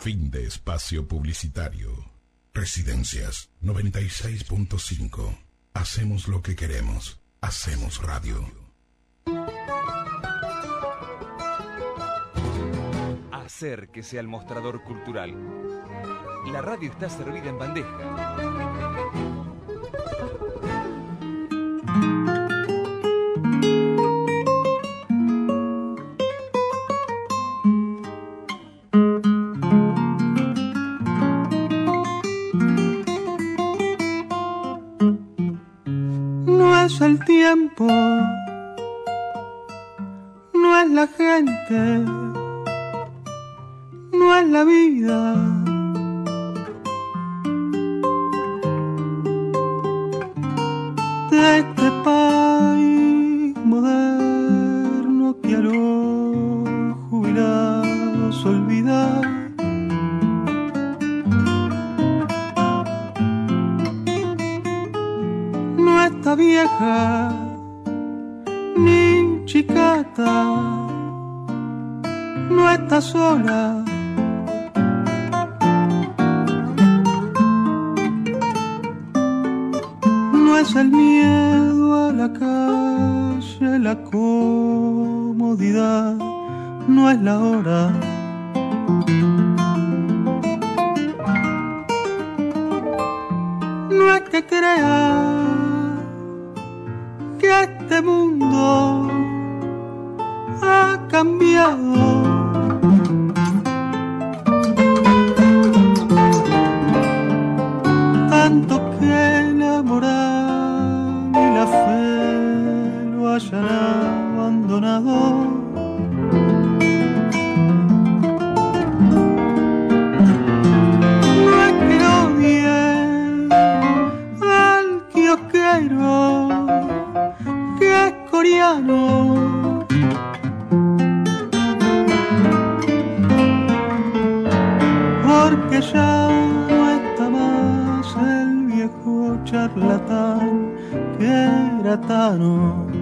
Fin de espacio publicitario. Residencias 96.5. Hacemos lo que queremos. Hacemos radio. Acérquese al mostrador cultural. La radio está servida en bandeja. No es el tiempo, no es la gente, no es la vida. De este país moderno que a los jubilados olvida. No está vieja ni chicata, no está sola. No es el miedo a la calle, la comodidad, no es la hora. No es que crea que este mundo ha cambiado. Tanto que la moral y la fe lo hayan abandonado. No es que odie al kiosquero que es coreano, porque ya no está más el viejo charlatán que era Tano.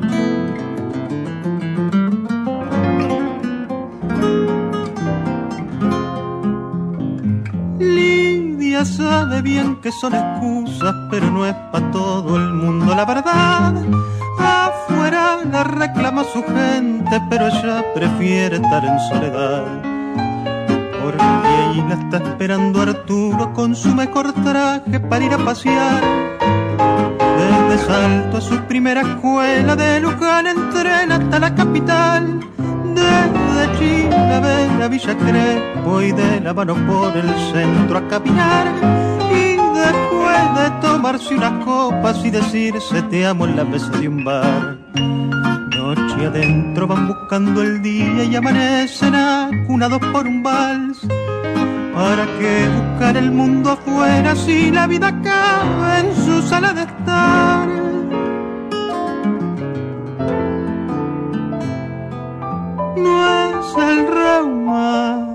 Lidia sabe bien que son excusas, pero no es pa' todo el mundo la verdad. Afuera la reclama su gente, pero ella prefiere estar en soledad. Porque ahí la está esperando Arturo con su mejor traje para ir a pasear. Desde Salto a su primera escuela, de Luján entrena hasta la capital. Desde Chilavera a Villa Crespo y de La Mano por el centro a caminar. Y después de tomarse unas copas y decirse te amo en la mesa de un bar. Noche adentro van buscando el día y amanecen acunados por un vals. ¿Para qué buscar el mundo afuera si la vida acaba en su sala de estar? No es el reuma.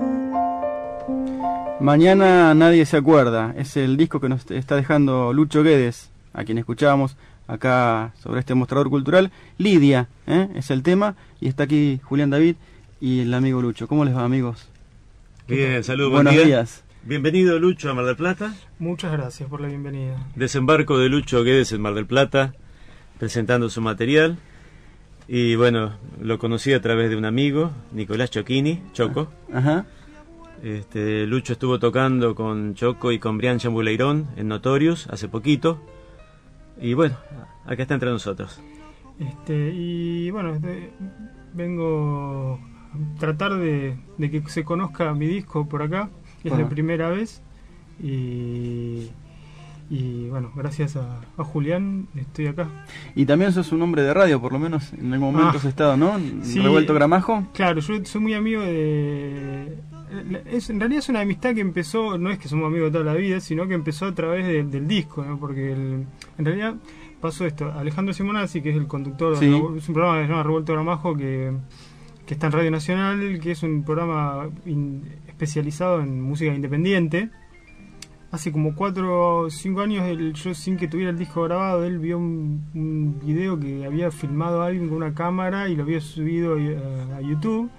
Mañana nadie se acuerda. Es el disco que nos está dejando Lucho Guedes, a quien escuchábamos acá sobre este mostrador cultural. Lidia, es el tema, y está aquí Julián David y el amigo Lucho. ¿Cómo les va, amigos? Bien, saludos, buenos días. Bienvenido, Lucho, a Mar del Plata. Muchas gracias por la bienvenida. Desembarco de Lucho Guedes en Mar del Plata, presentando su material. Y bueno, lo conocí a través de un amigo, Nicolás Choquini, Choco. Ajá. Lucho estuvo tocando con Choco y con Brian Chambuleirón en Notorious hace poquito. Y bueno, acá está entre nosotros. Y bueno, vengo a tratar de que se conozca mi disco por acá. Es la primera vez. Y bueno, gracias a Julián estoy acá. Y también sos un hombre de radio, por lo menos en algún momento has estado, ¿no? Sí, Revuelto Gramajo. Claro, yo soy muy amigo de... en realidad es una amistad que empezó, no es que somos amigos de toda la vida, sino que empezó a través del disco, ¿no? Porque en realidad pasó esto. Alejandro Simonazzi, que es el conductor, sí, es un programa que se llama Revuelto Gramajo, que está en Radio Nacional, que es un programa especializado en música independiente. Hace como 4 o 5 años, yo sin que tuviera el disco grabado, él vio un video que había filmado a alguien con una cámara y lo había subido a YouTube.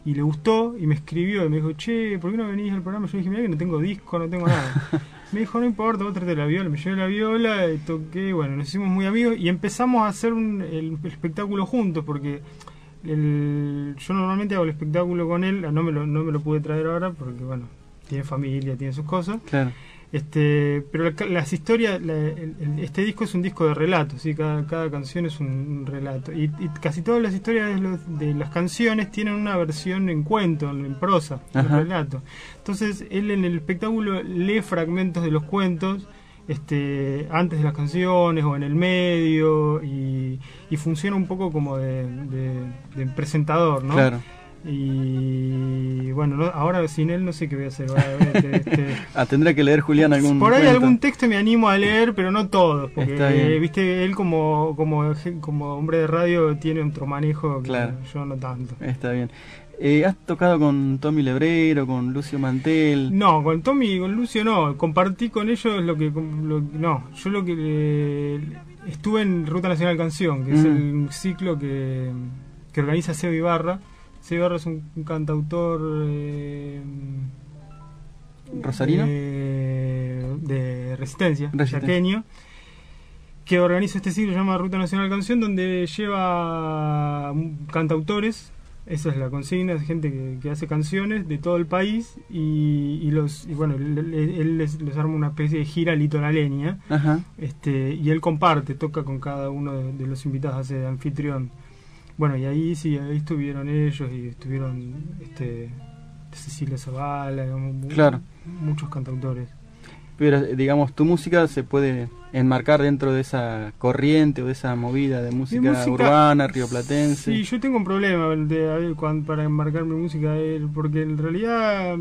y le gustó y me escribió y me dijo, che, ¿por qué no venís al programa? Yo dije, mira que no tengo disco, no tengo nada. Me dijo, no importa, vos traete la viola. Me llevé la viola y toqué, bueno, nos hicimos muy amigos y empezamos a hacer el espectáculo juntos, porque yo normalmente hago el espectáculo con él, no me lo pude traer ahora porque, bueno, tiene familia, tiene sus cosas. Claro. Pero las historias, este disco es un disco de relatos, ¿sí? Cada canción es un relato y casi todas las historias de las canciones tienen una versión en cuento, en prosa, en relato. Entonces él en el espectáculo lee fragmentos de los cuentos antes de las canciones o en el medio y funciona un poco como de presentador, ¿no? Claro. Y bueno, ahora sin él no sé qué voy a hacer. Tendrá que leer Julián algún por ahí cuento. Algún texto me animo a leer, pero no todos, porque viste, él como hombre de radio tiene otro manejo que claro. Yo no tanto. Está bien. ¿Has tocado con Tommy Lebreiro, con Lucio Mantel? No, con Tommy y con Lucio no. Compartí con ellos yo lo que estuve en Ruta Nacional Canción, que es el ciclo que organiza Seba Ibarra. Seba Ibarra es un cantautor ¿rosarino? De Resistencia. Chaqueño, que organiza este ciclo, se llama Ruta Nacional Canción, donde lleva cantautores. Esa es la consigna, es gente que hace canciones de todo el país y bueno, él les arma una especie de gira litoraleña. Ajá. Y él toca con cada uno de los invitados, hace de anfitrión. Bueno, y ahí estuvieron ellos y estuvieron Cecilia Zavala, claro. Muchos cantautores. Pero, digamos, tu música se puede enmarcar dentro de esa corriente o de esa movida de música urbana, rioplatense. Sí, yo tengo un problema para enmarcar mi música, porque en realidad,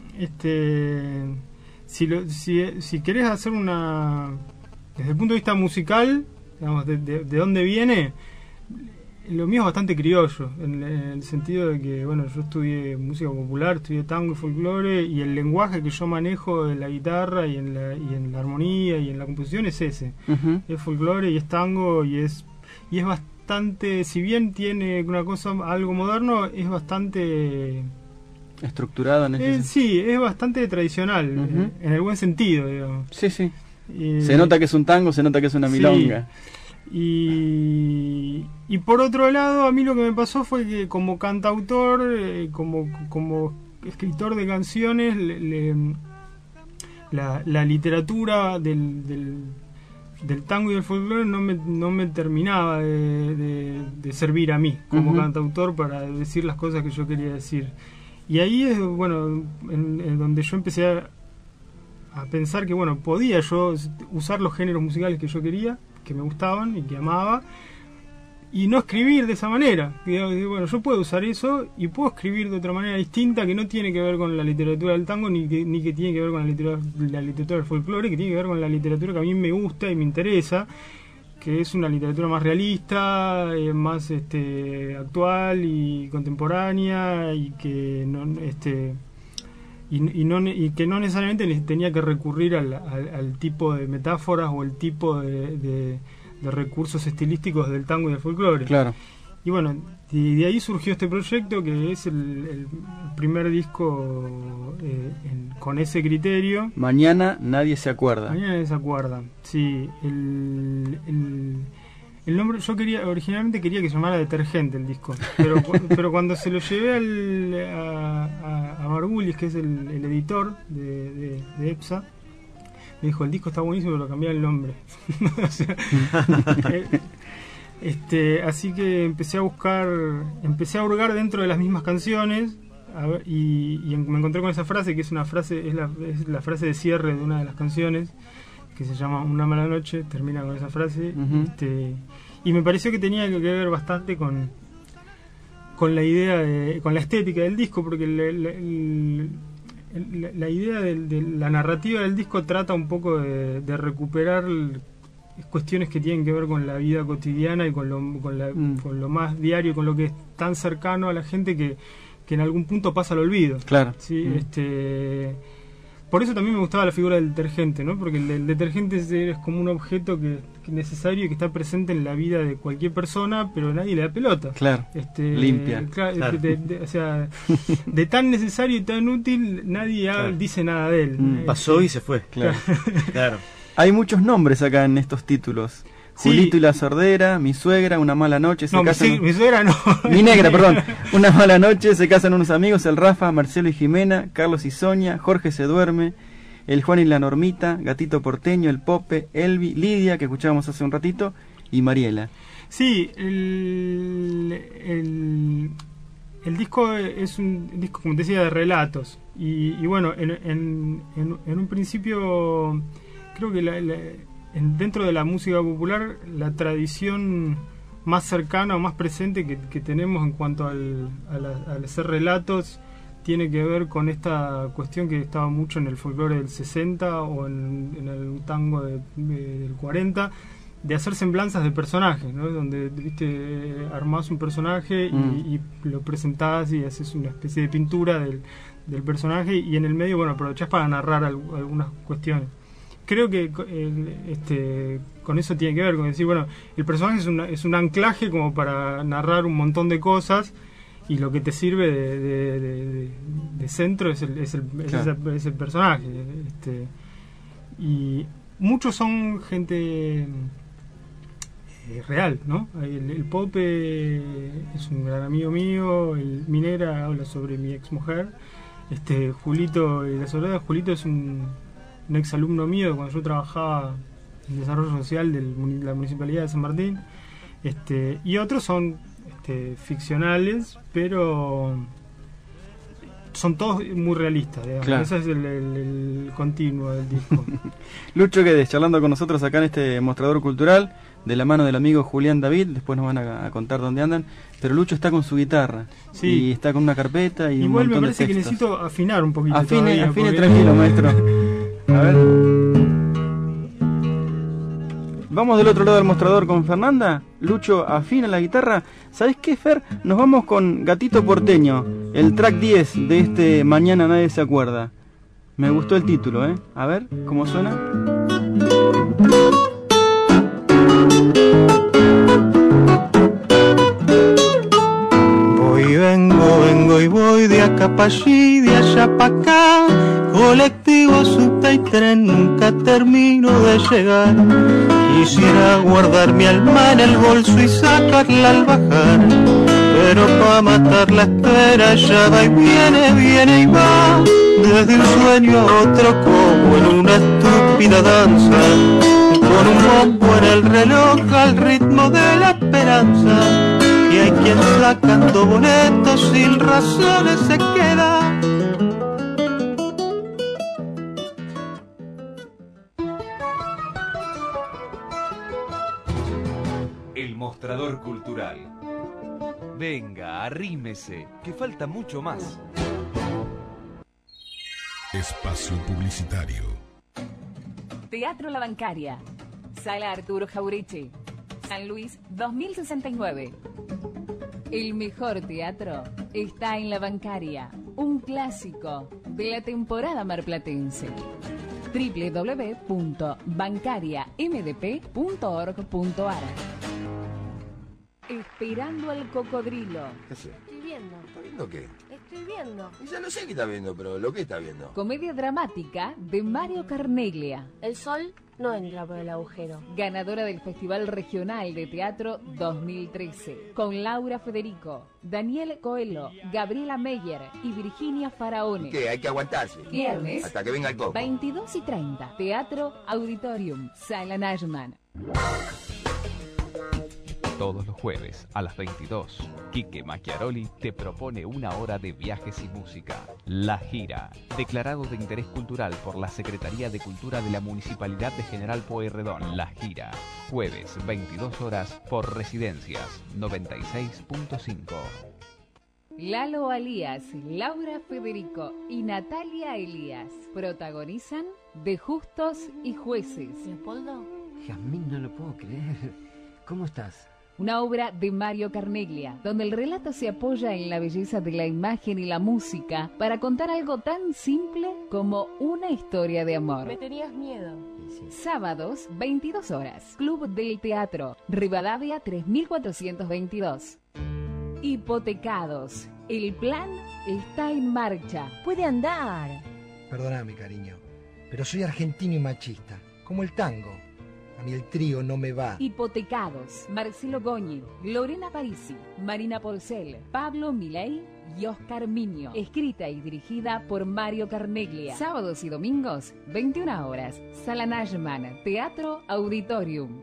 si querés hacer desde el punto de vista musical, digamos, de dónde viene, lo mío es bastante criollo, en el sentido de que, bueno, yo estudié música popular, estudié tango y folclore, y el lenguaje que yo manejo en la guitarra y en la armonía y en la composición es ese. Uh-huh. Es folclore y es tango y es bastante, si bien tiene una cosa, algo moderno, es bastante estructurado en ese sí, es bastante tradicional, uh-huh. En el buen sentido, digamos. Sí, sí. Se nota que es un tango, se nota que es una milonga. Y por otro lado, a mí lo que me pasó fue que como cantautor, como escritor de canciones, la literatura del tango y del folclore no me terminaba de servir a mí como uh-huh. cantautor para decir las cosas que yo quería decir. Y ahí es, bueno, en donde yo empecé a pensar que, bueno, podía yo usar los géneros musicales que yo quería, que me gustaban y que amaba, y no escribir de esa manera. Bueno, yo puedo usar eso y puedo escribir de otra manera distinta, que no tiene que ver con la literatura del tango ni que tiene que ver con la literatura del folclore, que tiene que ver con la literatura que a mí me gusta y me interesa, que es una literatura más realista, más actual y contemporánea, y que y que no necesariamente tenía que recurrir al tipo de metáforas o el tipo de recursos estilísticos del tango y del folclore. Claro. Y bueno, de ahí surgió este proyecto, que es el primer disco con ese criterio. Mañana nadie se acuerda. Mañana nadie se acuerda, sí. El nombre, originalmente quería que se llamara Detergente el disco, pero cuando se lo llevé a Margulis, que es el editor de EPSA, me dijo, el disco está buenísimo, pero cambié el nombre. O sea, así que empecé a hurgar dentro de las mismas canciones, y me encontré con esa frase, que es la frase de cierre de una de las canciones, que se llama Una mala noche, termina con esa frase. Uh-huh. Y me pareció que tenía que ver bastante con la idea con la estética del disco, porque la idea de la narrativa del disco trata un poco de recuperar cuestiones que tienen que ver con la vida cotidiana y con lo más diario, con lo que es tan cercano a la gente que en algún punto pasa al olvido. Claro. ¿Sí? por eso también me gustaba la figura del detergente, ¿no? Porque el detergente es como un objeto que es necesario y que está presente en la vida de cualquier persona, pero nadie le da pelota. Claro, limpia. Claro. O sea, de tan necesario y tan útil, nadie dice nada de él. Pasó y se fue. Claro. Claro. Hay muchos nombres acá en estos títulos. Sí. Julito y la sordera, mi suegra, una mala noche, se casan... mi suegra no. Mi negra, perdón. Una mala noche, se casan unos amigos, el Rafa, Marcelo y Jimena, Carlos y Sonia, Jorge se duerme, el Juan y la Normita, Gatito Porteño, el Pope, Elvi, Lidia, que escuchábamos hace un ratito, y Mariela. Sí, el disco es un disco, como te decía, de relatos. Y bueno, en un principio creo que dentro de la música popular, la tradición más cercana o más presente que tenemos en cuanto al hacer relatos tiene que ver con esta cuestión que estaba mucho en el folclore del 60 o en el tango del 40, de hacer semblanzas de personajes, ¿no? Donde armás un personaje y lo presentás y haces una especie de pintura del personaje, y en el medio, bueno, aprovechás para narrar algunas cuestiones. Creo que con eso tiene que ver, con decir, bueno, el personaje es un anclaje como para narrar un montón de cosas, y lo que te sirve de centro es el personaje. Y muchos son gente real, ¿no? El Pope es un gran amigo mío, mi negra habla sobre mi ex mujer, Julito y la Soledad. Julito es un ex alumno mío cuando yo trabajaba en desarrollo social de la Municipalidad de San Martín, y otros son ficcionales, pero son todos muy realistas, digamos. Claro. Ese es el continuo del disco. Lucho Guedes, charlando con nosotros acá en este mostrador cultural, de la mano del amigo Julián David. Después nos van a contar dónde andan, pero Lucho está con su guitarra, sí, y está con una carpeta y igual un montón me parece de que textos. necesito afinar un poquito. Afine porque... tranquilo, maestro. A ver. Vamos del otro lado del mostrador con Fernanda. Lucho afina la guitarra. ¿Sabés qué, Fer? Nos vamos con Gatito Porteño, el track 10 de este Mañana Nadie Se Acuerda. Me gustó el título, ¿eh? A ver, ¿cómo suena? Vengo y voy de acá pa' allí, de allá pa' acá. Colectivo, subte y tren, nunca termino de llegar. Quisiera guardar mi alma en el bolso y sacarla al bajar, pero pa' matar la espera ya va y viene y va. Desde un sueño a otro como en una estúpida danza, con un bombo en el reloj al ritmo de la esperanza. Y hay quien sacando boletos sin razones se queda. El mostrador cultural. Venga, arrímese, que falta mucho más. Espacio publicitario. Teatro La Bancaria. Sala Arturo Jaureche. San Luis 2069. El mejor teatro está en La Bancaria, un clásico de la temporada marplatense. www.bancariamdp.org.ar. Esperando al cocodrilo. ¿Qué hace? Estoy viendo. ¿Está viendo qué? Estoy viendo. Y ya no sé qué está viendo, pero lo que está viendo. Comedia dramática de Mario Carneglia. El sol no entra por el agujero. Ganadora del Festival Regional de Teatro 2013. Con Laura Federico, Daniel Coelho, Gabriela Meyer y Virginia Faraone. ¿Qué? Hay que aguantarse. Viernes, hasta que venga el coco. 22:30. Teatro Auditorium, Sala Najman. Todos los jueves a las 22, Quique Macchiaroli te propone una hora de viajes y música. La Gira, declarado de interés cultural por la Secretaría de Cultura de la Municipalidad de General Pueyrredón. La Gira, jueves 22 horas por Residencias 96.5. Lalo Alías, Laura Federico y Natalia Elías protagonizan De Justos y Jueces. ¿Leopoldo? Jazmín, no lo puedo creer. ¿Cómo estás? una obra de Mario Carneglia, donde el relato se apoya en la belleza de la imagen y la música para contar algo tan simple como una historia de amor. Me tenías miedo. Sábados, 22 horas. Club del Teatro, Rivadavia 3422. Hipotecados. El plan está en marcha. Puede andar. Perdóname, cariño, pero soy argentino y machista, como el tango. A mí el trío no me va. Hipotecados. Marcelo Goñi, Lorena Parisi, Marina Porcel, Pablo Milei y Oscar Miño. Escrita y dirigida por Mario Carneglia. Sábados y domingos, 21 horas. Sala Najman, Teatro Auditorium.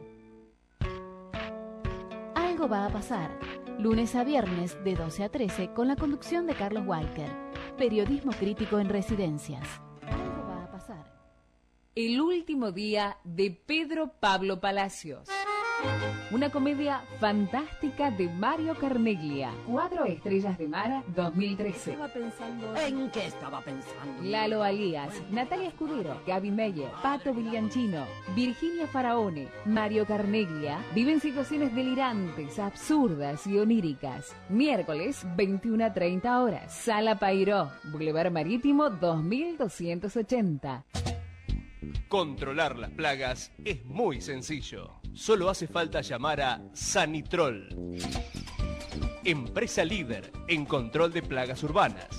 Algo va a pasar. Lunes a viernes de 12 a 13 con la conducción de Carlos Walker. Periodismo crítico en residencias. Algo va a pasar. El último día de Pedro Pablo Palacios. Una comedia fantástica de Mario Carneglia. 4 estrellas de mar, 2013. ¿En qué estaba pensando? Lalo Alías, Natalia Escudero, Gaby Meyer, Pato Villancino, Virginia Faraone, Mario Carneglia viven situaciones delirantes, absurdas y oníricas. Miércoles, 21 a 30 horas. Sala Pairó, Boulevard Marítimo 2280. Controlar las plagas es muy sencillo. Solo hace falta llamar a Sanitrol, empresa líder en control de plagas urbanas.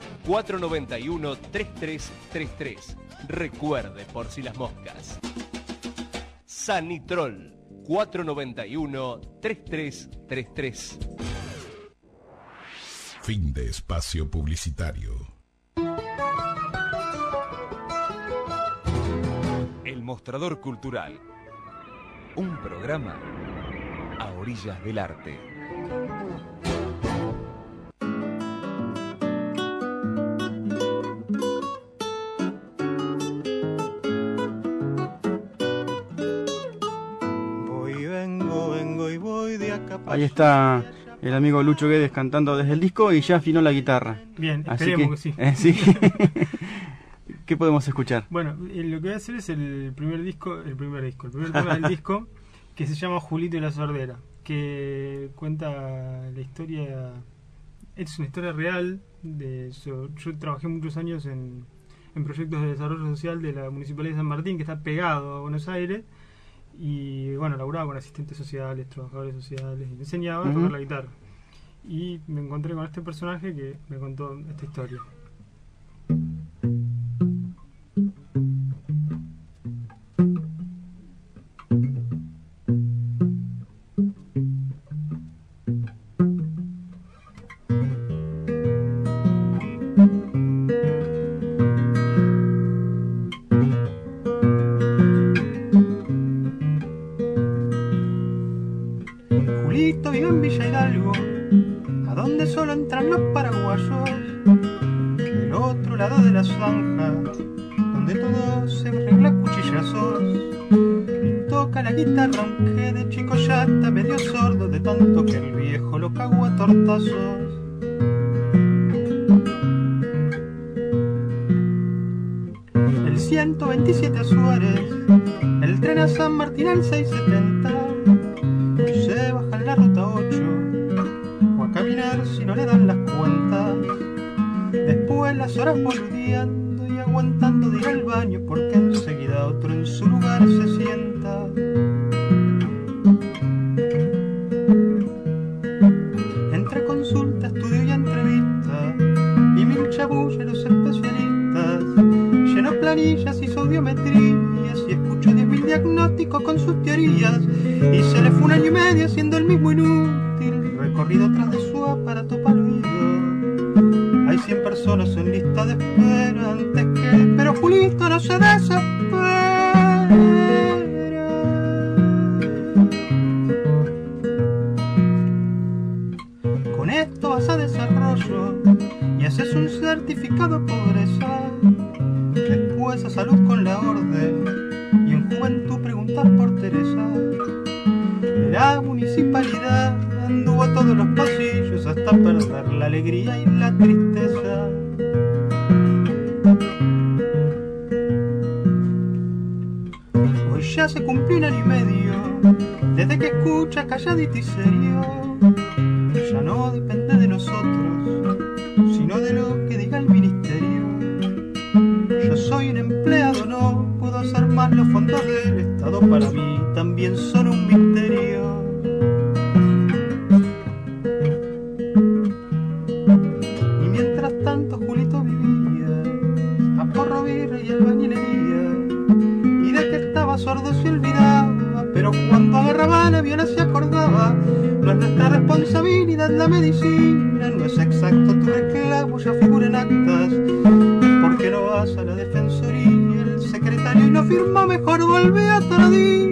491-3333. Recuerde por si las moscas. Sanitrol, 491-3333. Fin de espacio publicitario. El Mostrador Cultural. Un programa a orillas del arte. Vengo y voy de acá. Ahí está el amigo Lucho Guedes cantando desde el disco y ya afinó la guitarra. Bien, Así esperemos que sí. Sí. ¿Qué podemos escuchar? Bueno, lo que voy a hacer es el primer tema del disco, que se llama Julito y la Sordera, que cuenta la historia, es una historia real. Yo trabajé muchos años en proyectos de desarrollo social de la Municipalidad de San Martín, que está pegado a Buenos Aires, y bueno, laburaba con asistentes sociales, trabajadores sociales, y me enseñaba a tocar la guitarra. Y me encontré con este personaje que me contó esta historia. Julito vive en Villa Hidalgo, a donde solo entran los paraguayos. Del otro lado de la zanja, donde todo se arregla a cuchillazos. Y toca la guitarra aunque de chico ya está medio sordo, de tanto que el viejo lo cagó a tortazos. El 127 a Suárez, el tren a San Martín al 670. Y se baja en la ruta 8, o a caminar si no le dan las cuentas. Después las horas boludeando y aguantando de ir al baño, porque enseguida otro en su lugar se sienta. Entre consulta, estudio y entrevista, y mil chabulleros especialistas. Lleno planillas, hizo audiometrías y escuchó 10.000 diagnósticos con sus teorías. Y se le fue 1 año y medio haciendo el mismo inútil recorrido tras de su aparato para el oído. Hay 100 personas en lista de espera antes que él, pero Julito no se desespera. Con esto vas a desarrollo y haces un certificado de pobreza. Después a salud con la orden y en juventud preguntar por Teresa. La municipalidad anduvo a todos los pasillos hasta perder la alegría y la tristeza. Hoy ya se cumplió 1 año y medio Desde que escucha calladito y serio, ya no depende de nosotros, sino de lo que diga el ministerio. Yo soy un empleado, no puedo hacer más, los fondos del Estado para mí también son un misterio. Y mientras tanto Julito vivía a porro, birra y albañilería, y de que estaba sordo se olvidaba, pero cuando agarraba la viola se acordaba. No es nuestra responsabilidad la medicina, no es exacto tu reclamo, ya figura en actas. ¿Por qué no vas a la defensoría? El secretario y no firma, mejor vuelve a Tardía.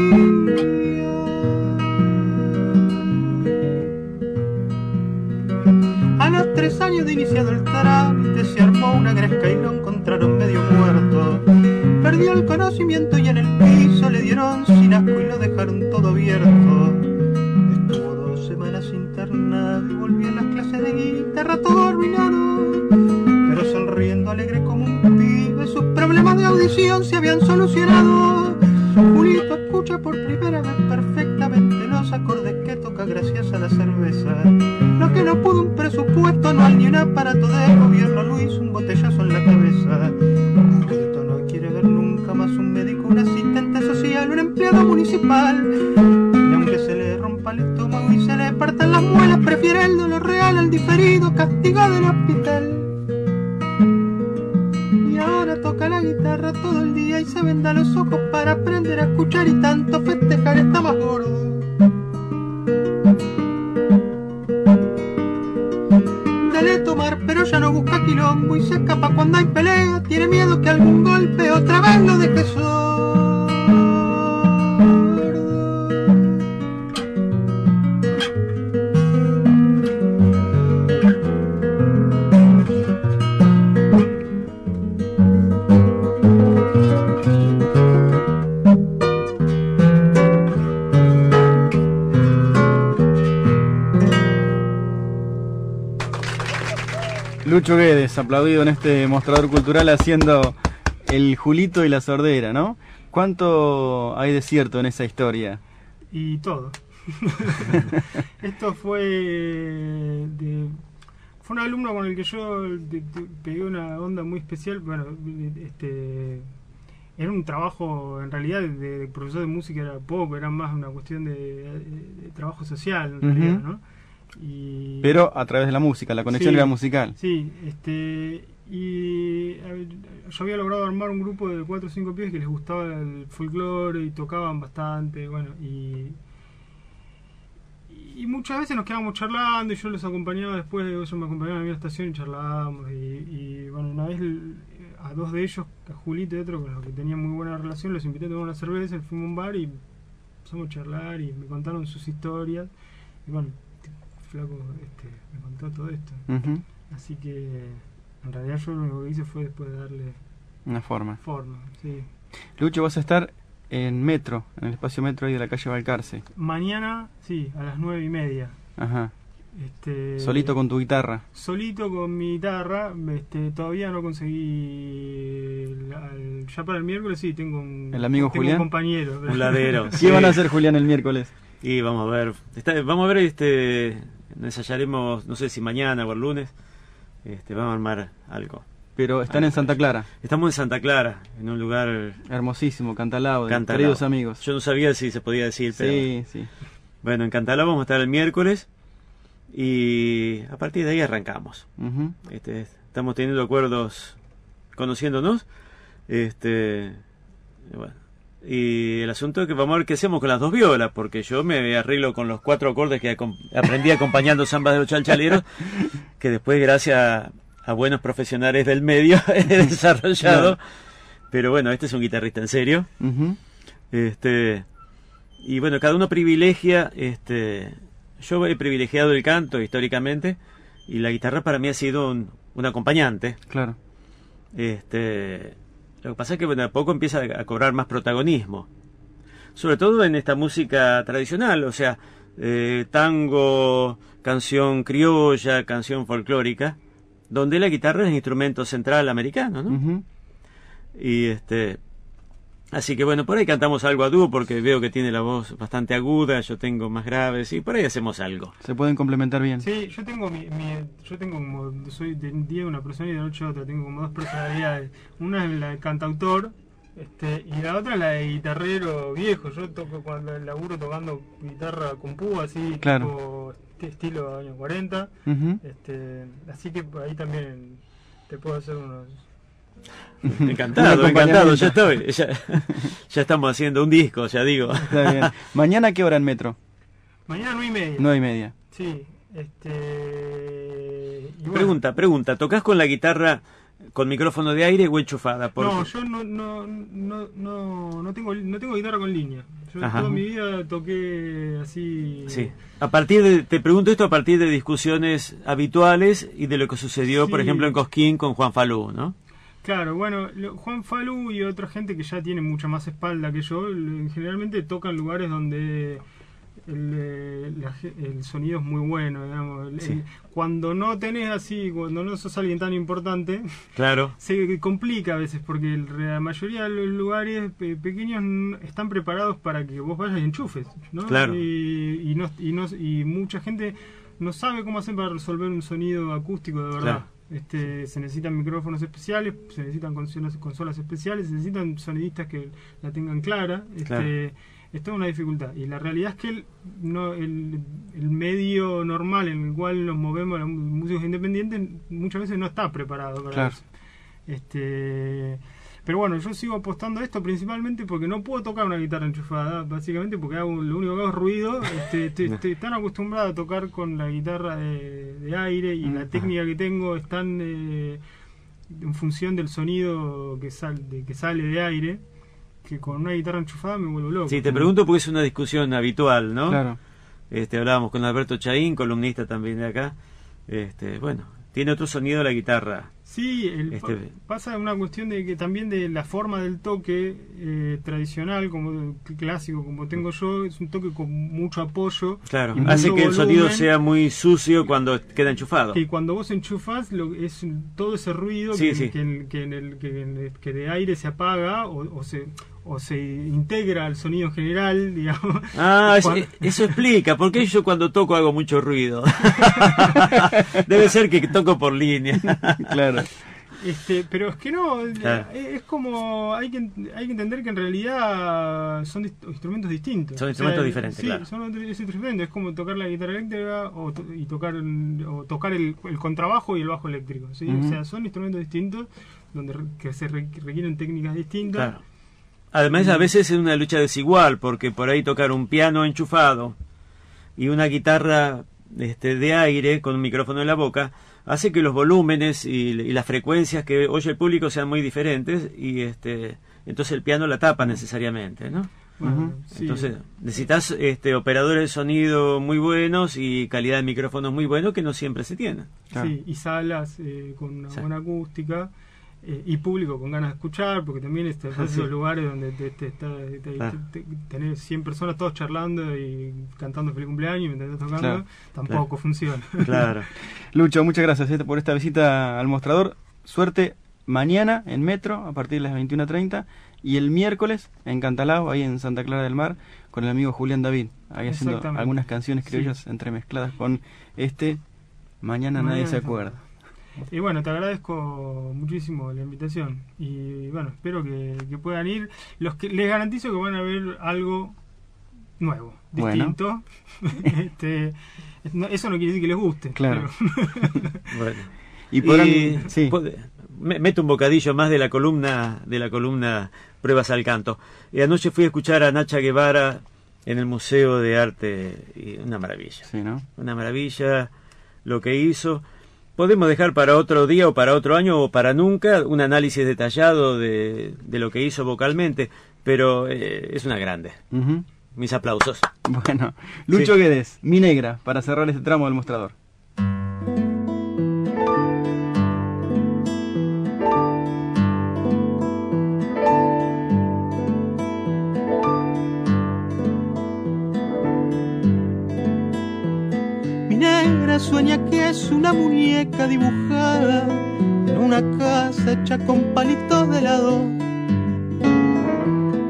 A los 3 años de iniciado el trámite se armó una gresca y lo encontraron medio muerto. Perdió el conocimiento y en el piso le dieron sin asco y lo dejaron todo abierto. Estuvo 2 semanas internado y volvió a las clases de guitarra todo arruinado, pero sonriendo alegre como un pibe. Sus problemas de audición se habían solucionado. Julito escucha por primera vez perfectamente los acordes que toca gracias a la cerveza. Lo que no pudo un presupuesto anual ni un aparato de gobierno lo hizo un botellazo en la cabeza. Julito no quiere ver nunca más un médico, un asistente social, un empleado municipal. Y aunque se le rompa el estómago y se le partan las muelas, prefiere el dolor real al diferido castigo del hospital. Y ahora toca la guitarra todo el día y se venda los ojos para aprender a escuchar, y tanto festejar está más gordo. Dale tomar pero ya no busca quilombo y se escapa cuando hay pelea, tiene miedo que algún golpe otra vez lo deje sordo. Lucho Guedes, aplaudido en este mostrador cultural haciendo el Julito y la sordera, ¿no? ¿Cuánto hay de cierto en esa historia? Y todo. Esto fue un alumno con el que yo pegué una onda muy especial. Bueno, era un trabajo, en realidad, de profesor de música era poco, era más una cuestión de trabajo social, en realidad, ¿no? Pero a través de la música, la conexión era musical. Sí, y yo había logrado armar un grupo de 4 o 5 pibes que les gustaba el folclore y tocaban bastante, bueno, y muchas veces nos quedábamos charlando y yo los acompañaba después, ellos me acompañaban a mi estación y charlábamos, y bueno, una vez a 2 de ellos, a Julito y otro con los que tenía muy buena relación, los invité a tomar una cerveza, fuimos a un bar y empezamos a charlar y me contaron sus historias, y bueno, flaco me contó todo esto. Así que en realidad yo lo único que hice fue después de darle una forma. Sí. Lucho, vas a estar en Metro, en el espacio Metro ahí de la calle Balcarce. Mañana, sí, a las 9:30. Ajá. Solito con tu guitarra. Solito con mi guitarra. Todavía no conseguí ya para el miércoles sí tengo un Julián, un compañero, un ladero. ¿Qué van a hacer, Julián, el miércoles? Y vamos a ver, ensayaremos, no sé si mañana o el lunes, vamos a armar algo. Pero están en Santa Clara. Estamos en Santa Clara, en un lugar hermosísimo, Cantalao, queridos amigos. Yo no sabía si se podía decir, pero sí. Bueno, en Cantalao vamos a estar el miércoles y a partir de ahí arrancamos. Estamos teniendo acuerdos, conociéndonos, bueno. Y el asunto es que vamos a ver qué hacemos con las 2 violas, porque yo me arreglo con los 4 acordes que aprendí acompañando zambas de los chalchaleros, que después, gracias a buenos profesionales del medio, he desarrollado. Pero bueno, este es un guitarrista en serio. Y bueno, cada uno privilegia, yo he privilegiado el canto históricamente, y la guitarra para mí ha sido un acompañante. Claro. Lo que pasa es que bueno, a poco empieza a cobrar más protagonismo, sobre todo en esta música tradicional, o sea, tango, canción criolla, canción folclórica, donde la guitarra es el instrumento central americano, ¿no? Y Así que bueno, por ahí cantamos algo a dúo porque veo que tiene la voz bastante aguda, yo tengo más graves y por ahí hacemos algo. Se pueden complementar bien. Sí, yo tengo como, soy de día una persona y de noche otra, tengo como dos personalidades. Una es la de cantautor, y la otra es la de guitarrero viejo. Yo toco cuando laburo tocando guitarra con púa, así, claro, tipo estilo años 40. Así que ahí también te puedo hacer unos... Encantado, ya estoy. Ya estamos haciendo un disco, ya digo. Está bien. ¿Mañana qué hora en Metro? Mañana 9:30. 9:30. Sí. Y bueno. Pregunta, ¿tocas con la guitarra con micrófono de aire o enchufada? Porque... No, yo no tengo guitarra con línea. Yo toda mi vida toqué así. Sí. Te pregunto esto a partir de discusiones habituales y de lo que sucedió, por ejemplo, en Cosquín con Juan Falú, ¿no? Claro, bueno, Juan Falú y otra gente que ya tiene mucha más espalda que yo, generalmente tocan lugares donde el sonido es muy bueno, digamos. Sí. Cuando no sos alguien tan importante, claro, se complica a veces porque la mayoría de los lugares pequeños están preparados para que vos vayas y enchufes, ¿no? Claro. Y mucha gente no sabe cómo hacer para resolver un sonido acústico de verdad. Claro. Se necesitan micrófonos especiales, se necesitan consolas especiales, se necesitan sonidistas que la tengan clara. Claro. Es toda una dificultad. Y la realidad es que el medio normal en el cual nos movemos los músicos independientes muchas veces no está preparado para eso. Pero bueno, yo sigo apostando a esto principalmente porque no puedo tocar una guitarra enchufada, básicamente porque lo único que hago es ruido. Estoy tan acostumbrado a tocar con la guitarra de aire y la técnica que tengo es tan en función del sonido que sale de aire, que con una guitarra enchufada me vuelvo loco. Sí, te pregunto porque es una discusión habitual, ¿no? Claro. Hablábamos con Alberto Chaín, columnista también de acá. Bueno, tiene otro sonido la guitarra. Sí, pasa una cuestión de que también de la forma del toque tradicional, como clásico, como tengo yo, es un toque con mucho apoyo. Claro, hace que el sonido sea muy sucio cuando queda enchufado. Y cuando vos enchufás, es todo ese ruido que de aire se apaga o se integra al sonido general, digamos. Eso explica, porque yo cuando toco hago mucho ruido. Debe ser que toco por línea. Claro. Pero es que no, es como hay que entender que en realidad son instrumentos distintos. Son instrumentos diferentes, sí, claro. Son instrumentos diferentes, es como tocar la guitarra eléctrica o tocar el contrabajo y el bajo eléctrico, ¿sí? O sea, son instrumentos distintos que se requieren técnicas distintas. Claro. Además, a veces es una lucha desigual, porque por ahí tocar un piano enchufado y una guitarra de aire con un micrófono en la boca hace que los volúmenes y las frecuencias que oye el público sean muy diferentes y entonces el piano la tapa necesariamente, ¿no? Sí. Entonces necesitas operadores de sonido muy buenos y calidad de micrófonos muy buenos que no siempre se tienen. Claro. Sí, y salas con una buena acústica. Y público con ganas de escuchar, porque también esos lugares donde tenés 100 personas todos charlando y cantando feliz cumpleaños mientras estás tocando, tampoco funciona. Claro. Lucho, muchas gracias por esta visita al mostrador. Suerte mañana en Metro a partir de las 21:30 y el miércoles en Cantalao, ahí en Santa Clara del Mar, con el amigo Julián David, ahí haciendo algunas canciones criollas entremezcladas con Mañana nadie se acuerda. Y bueno, te agradezco muchísimo la invitación y bueno, espero que puedan ir. Les garantizo que van a ver algo nuevo, distinto. Bueno. Eso no quiere decir que les guste. Claro. Bueno. Y meto un bocadillo más de la columna Pruebas al Canto. Y anoche fui a escuchar a Nacha Guevara en el Museo de Arte y una maravilla. Sí, ¿no? Una maravilla lo que hizo. Podemos dejar para otro día o para otro año o para nunca un análisis detallado de lo que hizo vocalmente, pero es una grande. Mis aplausos. Bueno, Lucho Guedes, Mi Negra, para cerrar este tramo del mostrador. Sueña que es una muñeca dibujada en una casa hecha con palitos de helado.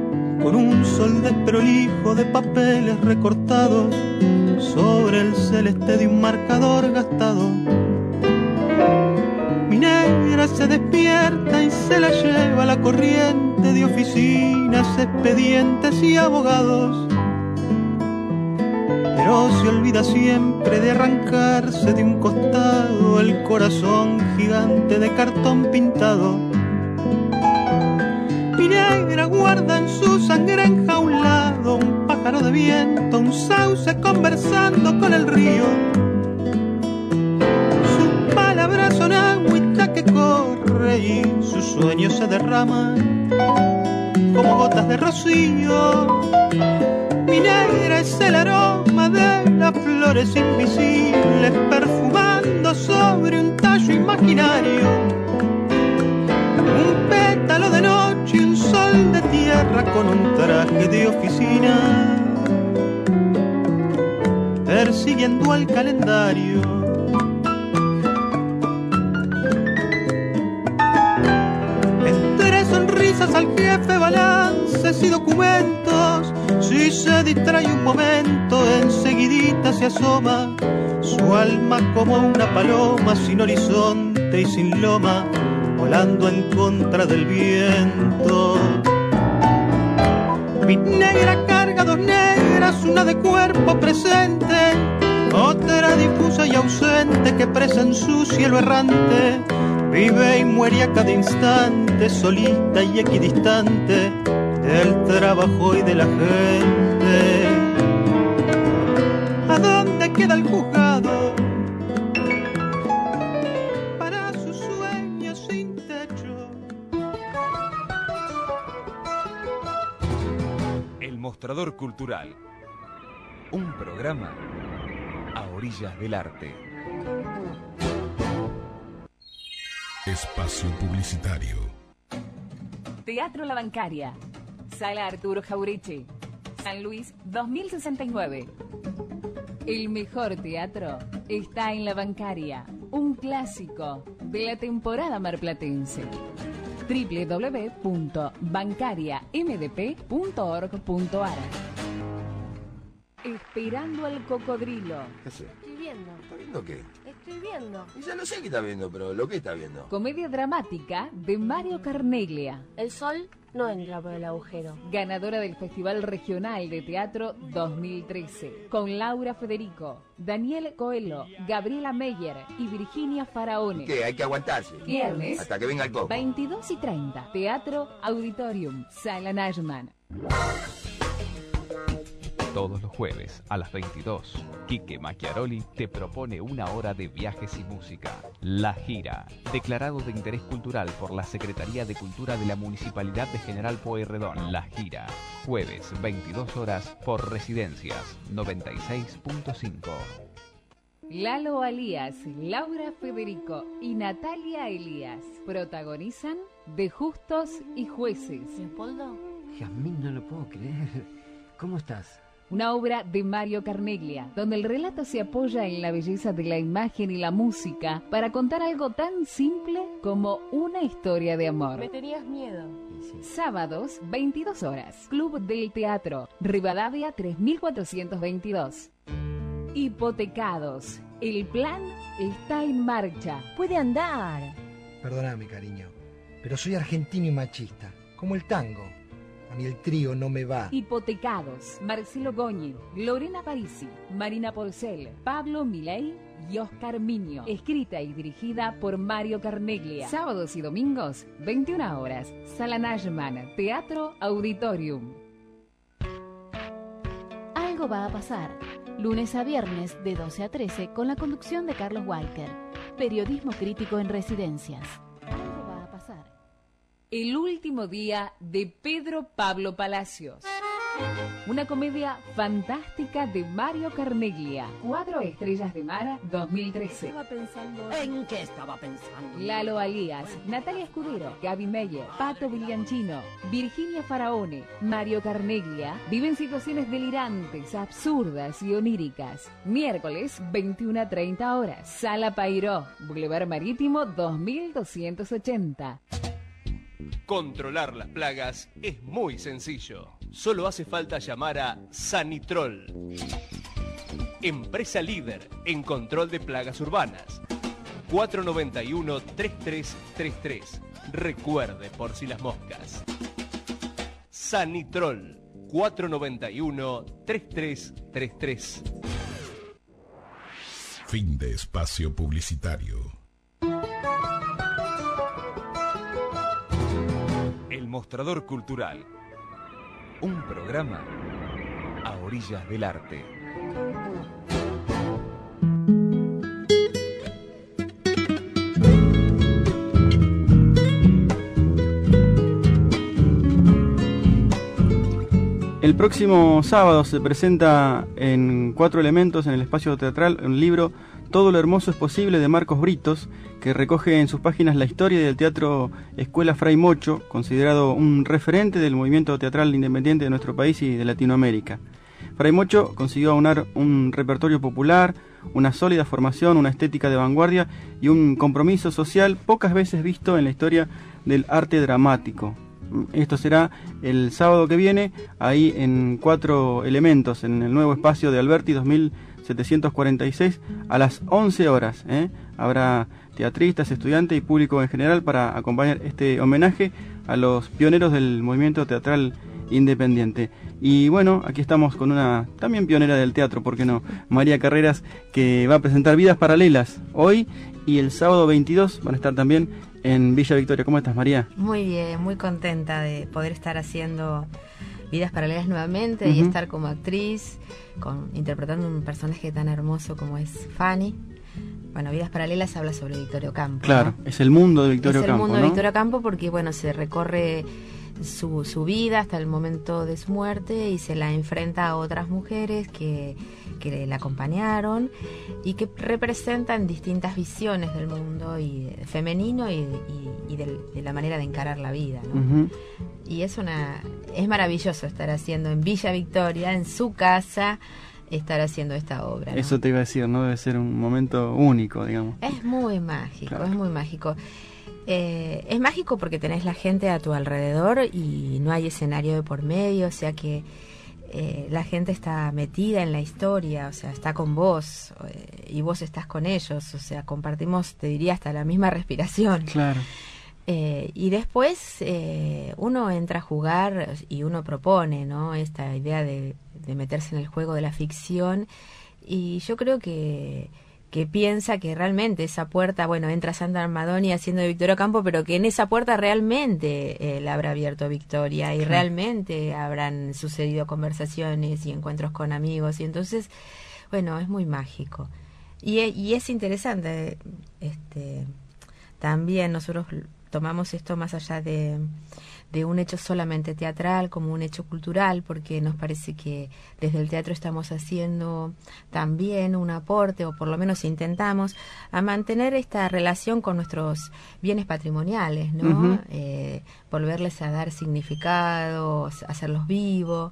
con un sol desprolijo de papeles recortados sobre el celeste de un marcador gastado. Mi negra se despierta y se la lleva la corriente de oficinas, expedientes y abogados, pero se olvida siempre de arrancarse de un costado el corazón gigante de cartón pintado. Mi negra guarda en su sangre enjaulado un pájaro de viento, un sauce conversando con el río. Sus palabras son agüita que corre y sus sueños se derraman como gotas de rocío. Mi negra es el aroma de las flores invisibles perfumando sobre un tallo imaginario. Un pétalo de noche y un sol de tierra con un traje de oficina persiguiendo al calendario. Entre sonrisas al jefe, balances y documentos, si se distrae un momento enseguidita se asoma su alma como una paloma sin horizonte y sin loma, volando en contra del viento. Mi negra carga dos negras, una de cuerpo presente, otra difusa y ausente que presa en su cielo errante, vive y muere a cada instante, solita y equidistante del trabajo y de la gente. ¿A dónde queda el juzgado para sus sueños sin techo? El Mostrador Cultural. Un programa a orillas del arte. Espacio publicitario. Teatro La Bancaria. Sala Arturo Jaureche. San Luis 2069. El mejor teatro está en La Bancaria. Un clásico de la temporada marplatense. www.bancariamdp.org.ar. Esperando al cocodrilo. ¿Qué hace? Estoy viendo. ¿Está viendo qué? Estoy viendo. Y ya lo sé que está viendo, pero ¿lo que está viendo? Comedia dramática de Mario Carneglia. El sol no entra por el agujero. Ganadora del Festival Regional de Teatro 2013. Con Laura Federico, Daniel Coelho, Gabriela Meyer y Virginia Faraone. ¿Qué? Hay que aguantarse. Viernes. Hasta que venga el coco. 22:30. Teatro Auditorium. Sala Najman. Todos los jueves a las 22, Quique Macchiaroli te propone una hora de viajes y música. La Gira, declarado de interés cultural por la Secretaría de Cultura de la Municipalidad de General Pueyrredón. La Gira, jueves 22 horas por Residencias 96.5. Lalo Alías, Laura Federico y Natalia Elías protagonizan De Justos y Jueces. ¿Leopoldo? Jazmín, no lo puedo creer. ¿Cómo estás? Una obra de Mario Carneglia, donde el relato se apoya en la belleza de la imagen y la música para contar algo tan simple como una historia de amor. Me tenías miedo. Sábados, 22 horas. Club del Teatro, Rivadavia 3422. Hipotecados. El plan está en marcha. Puede andar. Perdóname, cariño, pero soy argentino y machista, como el tango. A mí el trío no me va. Hipotecados. Marcelo Goñi, Lorena Parisi, Marina Porcel, Pablo Milei y Oscar Miño. Escrita y dirigida por Mario Carneglia. Sábados y domingos, 21 horas. Sala Najman, Teatro Auditorium. Algo va a pasar. Lunes a viernes de 12 a 13 con la conducción de Carlos Walker. Periodismo crítico en Residencias. Algo va a pasar. El último día de Pedro Pablo Palacios. Una comedia fantástica de Mario Carneglia. 4 estrellas de mar 2013. ¿En qué estaba pensando? Lalo Alías, Natalia Escudero, Gaby Meyer, Pato Villancino, Virginia Faraone, Mario Carneglia viven situaciones delirantes, absurdas y oníricas. Miércoles, 21 a 30 horas. Sala Pairó, Boulevard Marítimo 2280. Controlar las plagas es muy sencillo. Solo hace falta llamar a Sanitrol, empresa líder en control de plagas urbanas. 491-3333. Recuerde por si las moscas. Sanitrol, 491-3333. Fin de espacio publicitario. El Mostrador Cultural. Un programa a orillas del arte. El próximo sábado se presenta en 4 Elementos, en el espacio teatral, un libro Todo lo hermoso es posible, de Marcos Britos, que recoge en sus páginas la historia del teatro Escuela Fray Mocho, considerado un referente del movimiento teatral independiente de nuestro país y de Latinoamérica. Fray Mocho consiguió aunar un repertorio popular, una sólida formación, una estética de vanguardia y un compromiso social pocas veces visto en la historia del arte dramático. Esto será el sábado que viene, ahí en 4 Elementos, en el nuevo espacio de Alberti 2746, a las 11 horas. Habrá teatristas, estudiantes y público en general para acompañar este homenaje a los pioneros del movimiento teatral independiente. Y bueno, aquí estamos con una también pionera del teatro, ¿por qué no? María Carreras, que va a presentar Vidas Paralelas hoy, y el sábado 22 van a estar también en Villa Victoria. ¿Cómo estás, María? Muy bien, muy contenta de poder estar haciendo Vidas Paralelas nuevamente y estar como actriz, interpretando un personaje tan hermoso como es Fanny. Bueno, Vidas Paralelas habla sobre Victorio Campo. Claro, ¿no? Es el mundo de Victorio Campo, es el mundo, ¿no? de Victorio Campo, porque bueno, se recorre su vida hasta el momento de su muerte y se la enfrenta a otras mujeres que la acompañaron y que representan distintas visiones del mundo y femenino y de la manera de encarar la vida, ¿no? Y es maravilloso estar haciendo en Villa Victoria, en su casa, estar haciendo esta obra, ¿no? Eso te iba a decir, ¿no? Debe ser un momento único, digamos. Es muy mágico, claro. Es muy mágico. Es mágico porque tenés la gente a tu alrededor y no hay escenario de por medio, o sea que la gente está metida en la historia, o sea, está con vos y vos estás con ellos, o sea, compartimos, te diría, hasta la misma respiración. Claro. Y después uno entra a jugar y uno propone, ¿no? Esta idea de meterse en el juego de la ficción, y yo creo que piensa que realmente esa puerta, bueno, entra Sandra Armadoni haciendo de Victorio Campo, pero que en esa puerta realmente la habrá abierto Victoria y realmente habrán sucedido conversaciones y encuentros con amigos, y entonces, bueno, es muy mágico. Y es interesante, también nosotros tomamos esto más allá de un hecho solamente teatral, como un hecho cultural, porque nos parece que desde el teatro estamos haciendo también un aporte, o por lo menos intentamos, a mantener esta relación con nuestros bienes patrimoniales, ¿no? Volverles a dar significados, hacerlos vivos,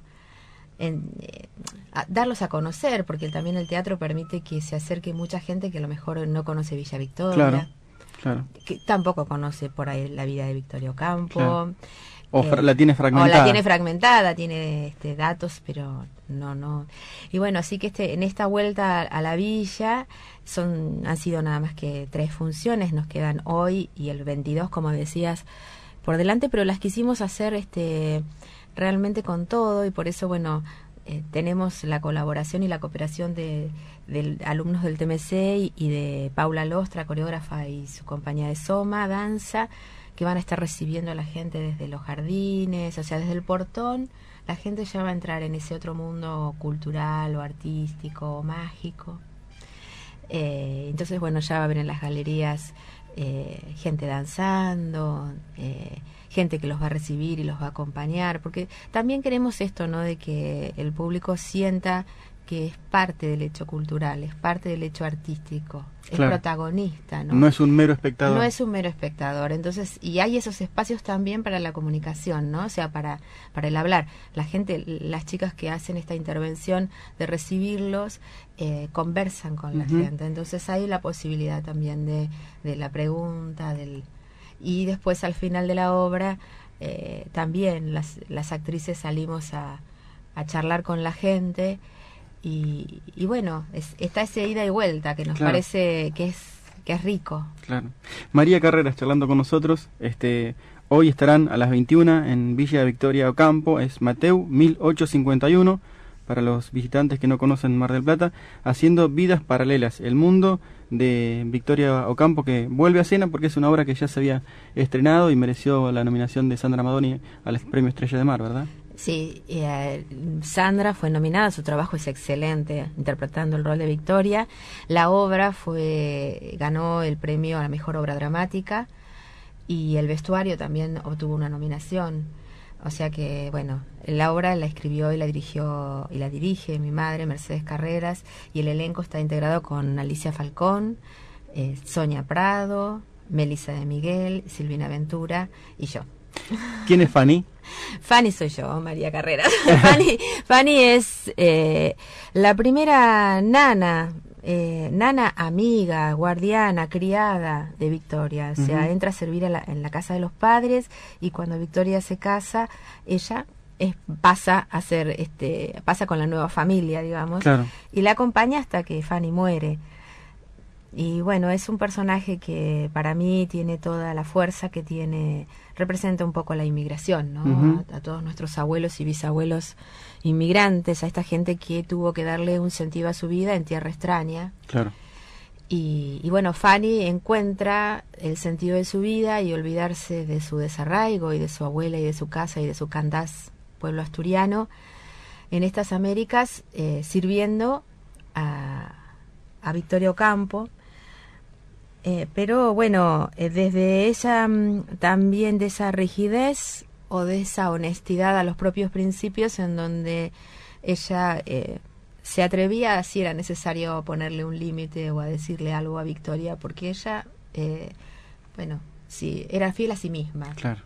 darlos a conocer, porque también el teatro permite que se acerque mucha gente que a lo mejor no conoce Villa Victoria. Claro. Claro. Que tampoco conoce por ahí la vida de Victorio Campo. Claro. O la tiene fragmentada. O la tiene fragmentada, tiene datos, pero no. Y bueno, así que en esta vuelta a la villa han sido nada más que 3 funciones, nos quedan hoy y el 22, como decías, por delante, pero las quisimos hacer realmente con todo, y por eso, bueno, tenemos la colaboración y la cooperación de alumnos del TMC y de Paula Lostra, coreógrafa, y su compañía de Soma, danza, que van a estar recibiendo a la gente desde los jardines, o sea, desde el portón. La gente ya va a entrar en ese otro mundo cultural o artístico o mágico. Entonces, bueno, ya va a haber en las galerías gente danzando, gente que los va a recibir y los va a acompañar, porque también queremos esto, ¿no? De que el público sienta que es parte del hecho cultural, es parte del hecho artístico, es protagonista, ¿no? No es un mero espectador. No es un mero espectador. Entonces, y hay esos espacios también para la comunicación, ¿no? O sea, para el hablar. La gente, las chicas que hacen esta intervención de recibirlos, conversan con la gente. Entonces hay la posibilidad también de la pregunta, y después al final de la obra también las actrices salimos a charlar con la gente y bueno, está ese ida y vuelta que nos parece que es rico. Claro. María Carreras charlando con nosotros. Hoy estarán a las 21 en Villa Victoria Ocampo, es Mateu 1851, para los visitantes que no conocen Mar del Plata, haciendo Vidas Paralelas, el mundo de Victoria Ocampo, que vuelve a escena porque es una obra que ya se había estrenado y mereció la nominación de Sandra Madoni al Premio Estrella de Mar, ¿verdad? Sí, Sandra fue nominada, su trabajo es excelente, interpretando el rol de Victoria. La obra ganó el premio a la mejor obra dramática y el vestuario también obtuvo una nominación. O sea que, bueno, la obra la escribió y la dirige mi madre, Mercedes Carreras, y el elenco está integrado con Alicia Falcón, Sonia Prado, Melissa de Miguel, Silvina Ventura y yo. ¿Quién es Fanny? Fanny soy yo, María Carreras. Fanny es la primera nana amiga, guardiana, criada de Victoria. O sea, entra a servir en la casa de los padres y cuando Victoria se casa, ella pasa con la nueva familia, digamos, y la acompaña hasta que Fanny muere. Y bueno, es un personaje que para mí tiene toda la fuerza que tiene, representa un poco la inmigración, ¿no? A todos nuestros abuelos y bisabuelos inmigrantes, a esta gente que tuvo que darle un sentido a su vida en tierra extraña. Claro. Y bueno, Fanny encuentra el sentido de su vida y olvidarse de su desarraigo y de su abuela y de su casa y de su Candás, pueblo asturiano, en estas Américas, sirviendo a Victoria Ocampo. Pero bueno, desde esa también de esa rigidez o de esa honestidad a los propios principios, en donde ella se atrevía, si era necesario ponerle un límite o a decirle algo a Victoria, porque ella, bueno, sí, era fiel a sí misma. Claro.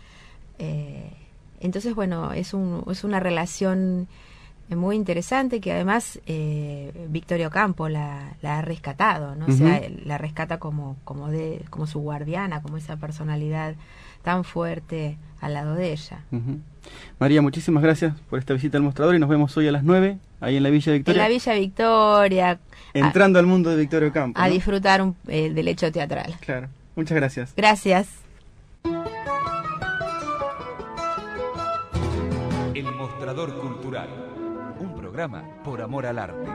Entonces, bueno, es una relación muy interesante que además Victoria Ocampo la ha rescatado, ¿no? O sea, la rescata como su guardiana, como esa personalidad tan fuerte al lado de ella. María, muchísimas gracias por esta visita al mostrador y nos vemos hoy a las 9 ahí en la Villa Victoria. En la Villa Victoria. Entrando al mundo de Victoria Ocampo, a disfrutar del hecho teatral. Claro. Muchas gracias. Gracias. El Mostrador Cultural. Un programa por amor al arte.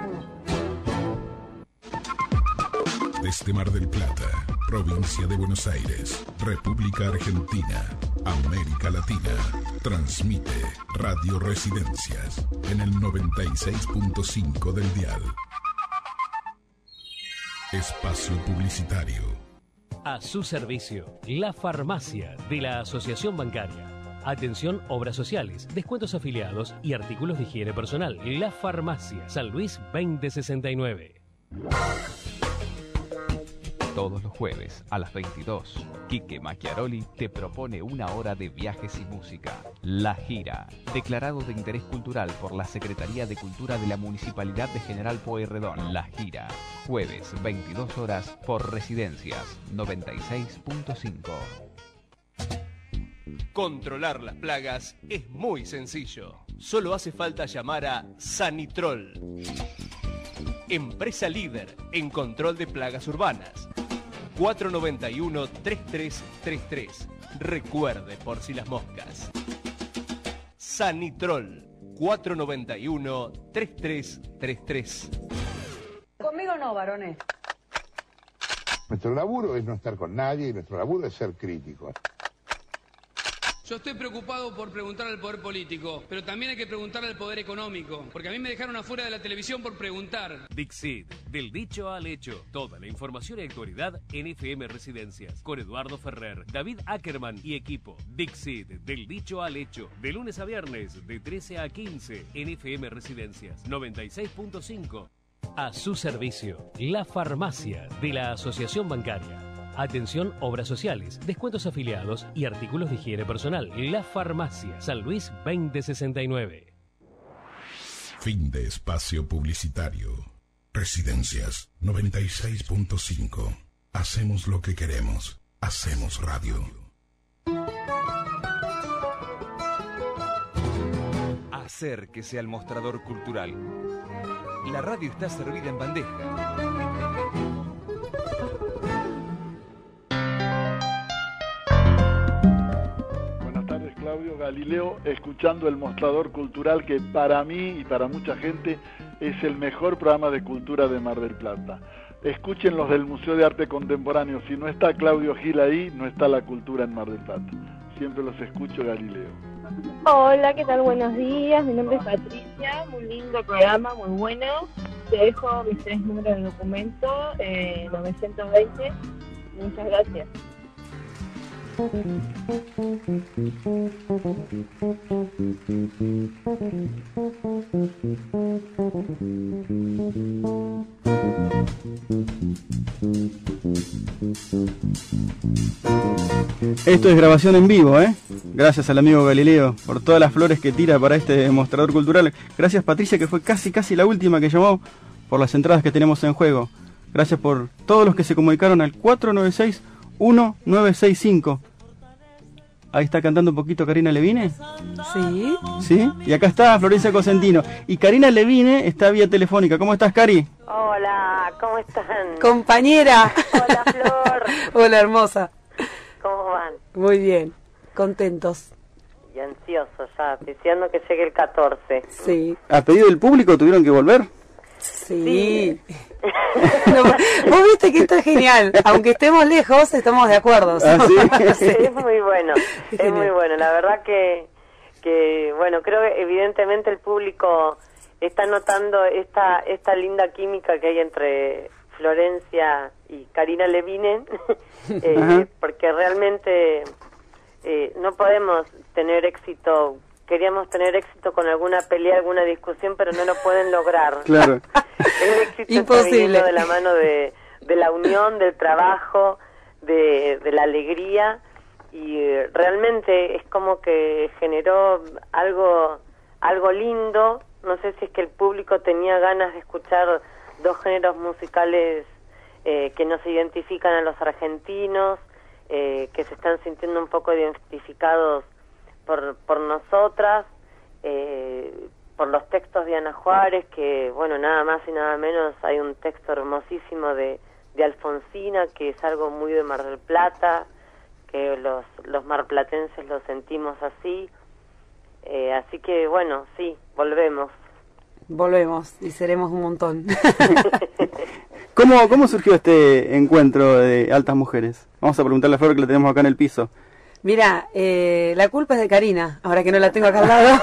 Desde Mar del Plata, provincia de Buenos Aires, República Argentina, América Latina, transmite Radio Residencias en el 96.5 del dial. Espacio publicitario. A su servicio, la farmacia de la Asociación Bancaria. Atención, obras sociales, descuentos afiliados y artículos de higiene personal. La Farmacia, San Luis 2069. Todos los jueves a las 22, Quique Macchiaroli te propone una hora de viajes y música. La Gira, declarado de interés cultural por la Secretaría de Cultura de la Municipalidad de General Pueyrredón. La Gira, jueves 22 horas por Residencias 96.5. Controlar las plagas es muy sencillo. Solo hace falta llamar a Sanitrol, empresa líder en control de plagas urbanas. 491-3333. Recuerde por si las moscas. Sanitrol, 491-3333. Conmigo no, varones. Nuestro laburo es no estar con nadie y nuestro laburo es ser críticos. Yo estoy preocupado por preguntar al poder político, pero también hay que preguntarle al poder económico, porque a mí me dejaron afuera de la televisión por preguntar. Dixit, del dicho al hecho. Toda la información y actualidad en FM Residencias. Con Eduardo Ferrer, David Ackerman y equipo. Dixit, del dicho al hecho. De lunes a viernes, de 13 a 15, en FM Residencias 96.5. A su servicio, la farmacia de la Asociación Bancaria. Atención, obras sociales, descuentos afiliados y artículos de higiene personal. La Farmacia, San Luis 2069. Fin de espacio publicitario. Residencias 96.5. Hacemos lo que queremos. Hacemos radio. hacer que sea el mostrador cultural. La radio está servida en bandeja. Buenas tardes, Claudio Galileo, escuchando el Mostrador Cultural, que para mí y para mucha gente es el mejor programa de cultura de Mar del Plata. Escuchen los del Museo de Arte Contemporáneo. Si no está Claudio Gil ahí, no está la cultura en Mar del Plata. Siempre los escucho, Galileo. Hola, ¿qué tal? Buenos días, mi nombre es Patricia, muy lindo programa, muy bueno. Te dejo mis 3 números de documento, 920. Muchas gracias. Esto es grabación en vivo, ¿eh? Gracias al amigo Galileo por todas las flores que tira para este mostrador cultural. Gracias, Patricia, que fue casi la última que llamó, por las entradas que tenemos en juego. Gracias por todos los que se comunicaron al 496-1965. Ahí está cantando un poquito Karina Levine. Sí. Sí, y acá está Florencia Cosentino. Y Karina Levine está vía telefónica. ¿Cómo estás, Cari? Hola, ¿cómo están? Compañera. Hola, Flor. Hola, hermosa. ¿Cómo van? Muy bien, contentos. Y ansiosos ya, deseando que llegue el 14. Sí. ¿A pedido del público tuvieron que volver? Sí. No, vos viste que esto es genial. Aunque estemos lejos, estamos de acuerdo. ¿Ah, sí? Sí, es muy bueno. Es muy bueno. La verdad que bueno, creo que evidentemente el público está notando esta linda química que hay entre Florencia y Karina Levine, porque realmente no podemos tener éxito. Queríamos tener éxito con alguna pelea, alguna discusión, pero no lo pueden lograr. Claro. El éxito imposible. Está viniendo de la mano de la unión, del trabajo, de la alegría, y realmente es como que generó algo lindo. No sé si es que el público tenía ganas de escuchar 2 géneros musicales que nos identifican a los argentinos, que se están sintiendo un poco identificados por nosotras, por los textos de Ana Juárez, que bueno, nada más y nada menos hay un texto hermosísimo de Alfonsina, que es algo muy de Mar del Plata, que los marplatenses lo sentimos así, así que bueno, sí, volvemos y seremos un montón. ¿Cómo surgió este encuentro de altas mujeres? Vamos a preguntarle a Flor, que la tenemos acá en el piso. Mira, la culpa es de Karina, ahora que no la tengo acá al lado.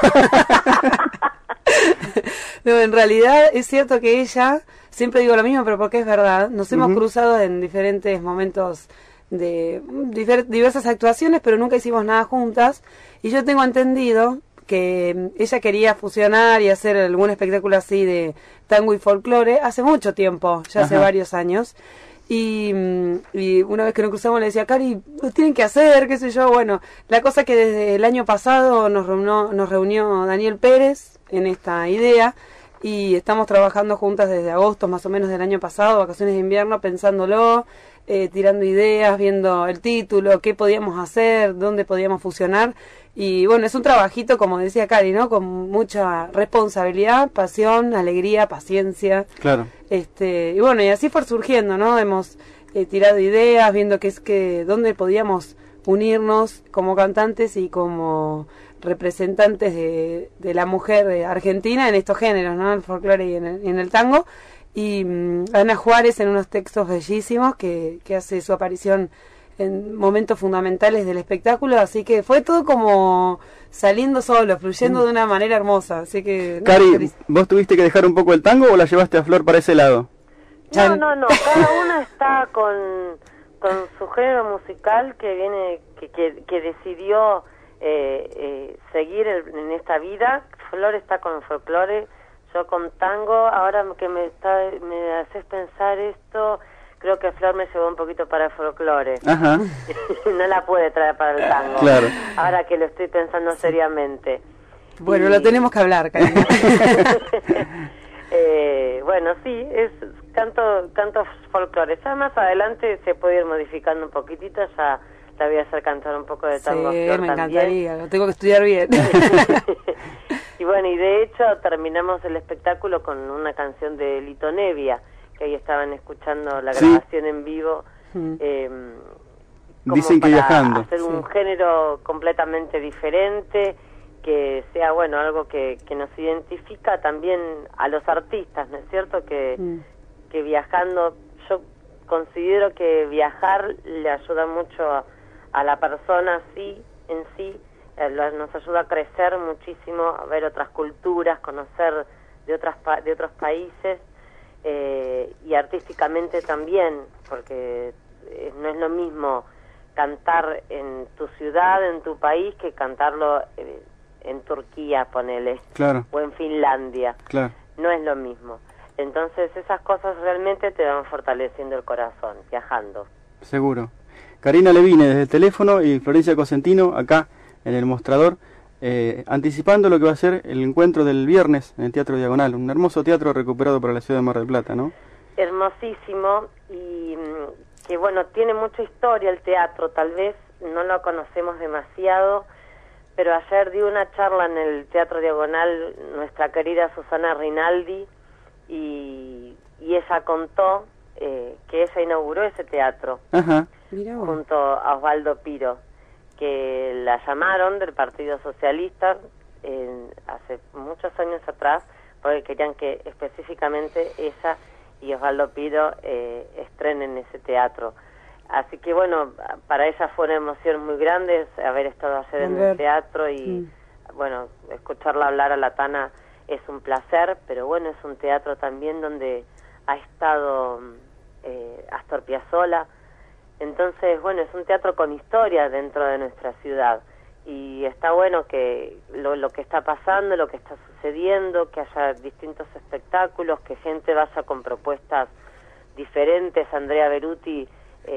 No, en realidad es cierto que ella, siempre digo lo mismo, pero porque es verdad, nos hemos cruzado en diferentes momentos de diversas actuaciones, pero nunca hicimos nada juntas, y yo tengo entendido que ella quería fusionar y hacer algún espectáculo así de tango y folclore hace mucho tiempo, ya hace varios años. Y una vez que nos cruzamos le decía, Cari, lo tienen que hacer, qué sé yo. Bueno, la cosa que desde el año pasado nos reunió Daniel Pérez en esta idea, y estamos trabajando juntas desde agosto más o menos del año pasado, vacaciones de invierno, pensándolo, tirando ideas, viendo el título, qué podíamos hacer, dónde podíamos fusionar. Y bueno, es un trabajito, como decía Cari, ¿no? Con mucha responsabilidad, pasión, alegría, paciencia. Claro. Y bueno, y así fue surgiendo, ¿no? Hemos tirado ideas, viendo dónde podíamos unirnos como cantantes y como representantes de la mujer argentina en estos géneros, ¿no? El folclore y en el tango. Y Ana Juárez en unos textos bellísimos que hace su aparición en momentos fundamentales del espectáculo, así que fue todo como saliendo solo, fluyendo de una manera hermosa, así que... Cari, ¿vos tuviste que dejar un poco el tango o la llevaste a Flor para ese lado? No, cada una está con su género musical que viene, que decidió seguir en esta vida. Flor está con folclore, yo con tango. Ahora que me haces pensar esto, creo que Flor me llevó un poquito para el folclore. Ajá. No la puede traer para el tango. Claro. Ahora que lo estoy pensando seriamente. Bueno, lo tenemos que hablar, Karina. Bueno, sí, canto folclore. Ya más adelante se puede ir modificando un poquitito, ya la voy a hacer cantar un poco de tango. Sí, Flor me también. encantaría, lo tengo que estudiar bien. Y bueno, y de hecho terminamos el espectáculo con una canción de Lito Nevia, que ahí estaban escuchando la grabación en vivo. Dicen que viajando. Hacer un género completamente diferente, que sea, bueno, algo que nos identifica también a los artistas, ¿no es cierto? Que viajando, yo considero que viajar le ayuda mucho a la persona en sí, nos ayuda a crecer muchísimo, a ver otras culturas, conocer de otros países, y artísticamente también, porque no es lo mismo cantar en tu ciudad, en tu país, que cantarlo en Turquía, ponele, claro, o en Finlandia. Claro. No es lo mismo. Entonces esas cosas realmente te van fortaleciendo el corazón, viajando. Seguro. Karina Levine desde el teléfono y Florencia Cosentino acá en el mostrador, anticipando lo que va a ser el encuentro del viernes en el Teatro Diagonal, un hermoso teatro recuperado para la ciudad de Mar del Plata, ¿no? Hermosísimo, y que bueno, tiene mucha historia el teatro, tal vez no lo conocemos demasiado, pero ayer dio una charla en el Teatro Diagonal nuestra querida Susana Rinaldi, y ella contó que ella inauguró ese teatro. Ajá. Junto a Osvaldo Piro, que la llamaron del Partido Socialista hace muchos años atrás, porque querían que específicamente ella y Osvaldo Piro estrenen ese teatro. Así que bueno, para ella fue una emoción muy grande haber estado ayer en el teatro, y bueno, escucharla hablar a la Tana es un placer, pero bueno, es un teatro también donde ha estado Astor Piazzolla. Entonces, bueno, es un teatro con historia dentro de nuestra ciudad, y está bueno que lo que está pasando, lo que está sucediendo, que haya distintos espectáculos, que gente vaya con propuestas diferentes. Andrea Beruti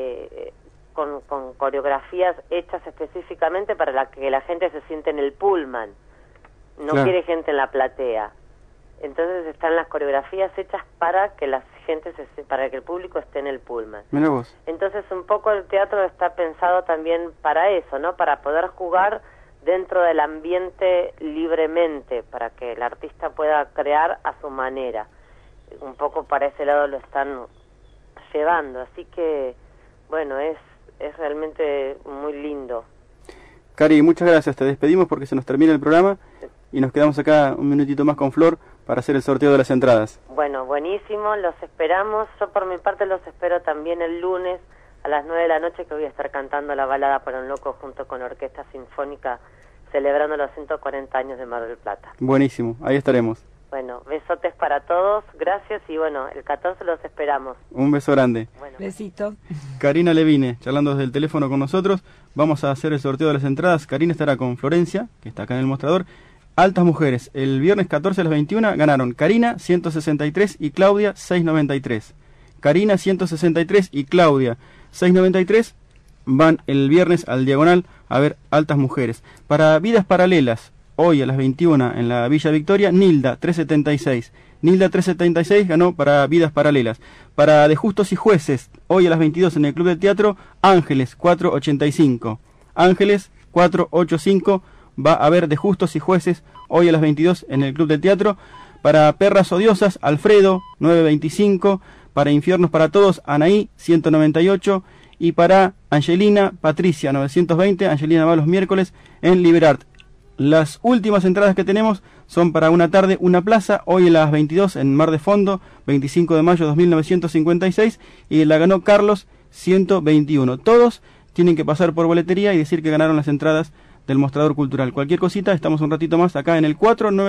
con coreografías hechas específicamente para que la gente se siente en el pullman, no quiere gente en la platea. Entonces están las coreografías hechas para que la gente para que el público esté en el pullman. Mira vos. Entonces un poco el teatro está pensado también para eso, ¿no? Para poder jugar dentro del ambiente libremente, para que el artista pueda crear a su manera. Un poco para ese lado lo están llevando, así que bueno, es realmente muy lindo. Cari, muchas gracias, te despedimos porque se nos termina el programa y nos quedamos acá un minutito más con Flor para hacer el sorteo de las entradas. Bueno, buenísimo, los esperamos. Yo por mi parte los espero también el lunes a las 9 de la noche, que voy a estar cantando la balada para un loco junto con la Orquesta Sinfónica, celebrando los 140 años de Mar del Plata. Buenísimo, ahí estaremos. Bueno, besotes para todos, gracias, y bueno, el 14 los esperamos. Un beso grande. Bueno. Besito. Karina Levine, charlando desde el teléfono con nosotros. Vamos a hacer el sorteo de las entradas. Karina estará con Florencia, que está acá en el mostrador. Altas Mujeres, el viernes 14 a las 21 ganaron Karina 163 y Claudia 693. Karina 163 y Claudia 693 van el viernes al Diagonal a ver Altas Mujeres. Para Vidas Paralelas, hoy a las 21 en la Villa Victoria, Nilda 376. Nilda 376 ganó para Vidas Paralelas. Para De Justos y Jueces, hoy a las 22 en el Club del Teatro, Ángeles 485. Ángeles 485 va a haber De Justos y Jueces hoy a las 22 en el Club del Teatro. Para Perras Odiosas, Alfredo 925. Para Infiernos para Todos, Anaí 198. Y para Angelina, Patricia 920. Angelina va los miércoles en Liberart. Las últimas entradas que tenemos son para Una Tarde, Una Plaza, hoy a las 22 en Mar de Fondo, 25 de mayo de 2956, y la ganó Carlos 121. Todos tienen que pasar por boletería y decir que ganaron las entradas del Mostrador Cultural. Cualquier cosita, estamos un ratito más acá en el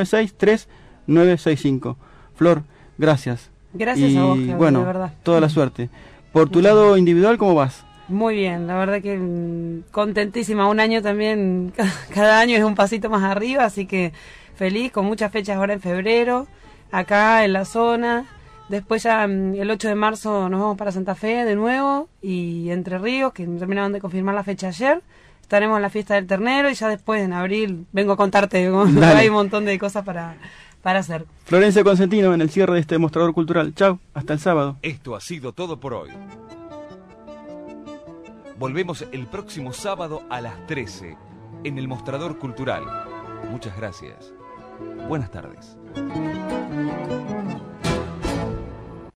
496-3965. Flor, gracias. Gracias a vos, Claudia, bueno, de verdad. Toda la suerte. Por tu lado individual, ¿cómo vas? Muy bien, la verdad que contentísima. Un año también, cada año es un pasito más arriba, así que feliz, con muchas fechas ahora en febrero, acá en la zona. Después ya el 8 de marzo nos vamos para Santa Fe de nuevo, y Entre Ríos, que terminaron de confirmar la fecha ayer. Estaremos en la fiesta del ternero, y ya después en abril vengo a contarte, hay un montón de cosas para hacer. Florencia Cosentino en el cierre de este Mostrador Cultural. Chau, hasta el sábado. Esto ha sido todo por hoy. Volvemos el próximo sábado a las 13 en el Mostrador Cultural. Muchas gracias. Buenas tardes.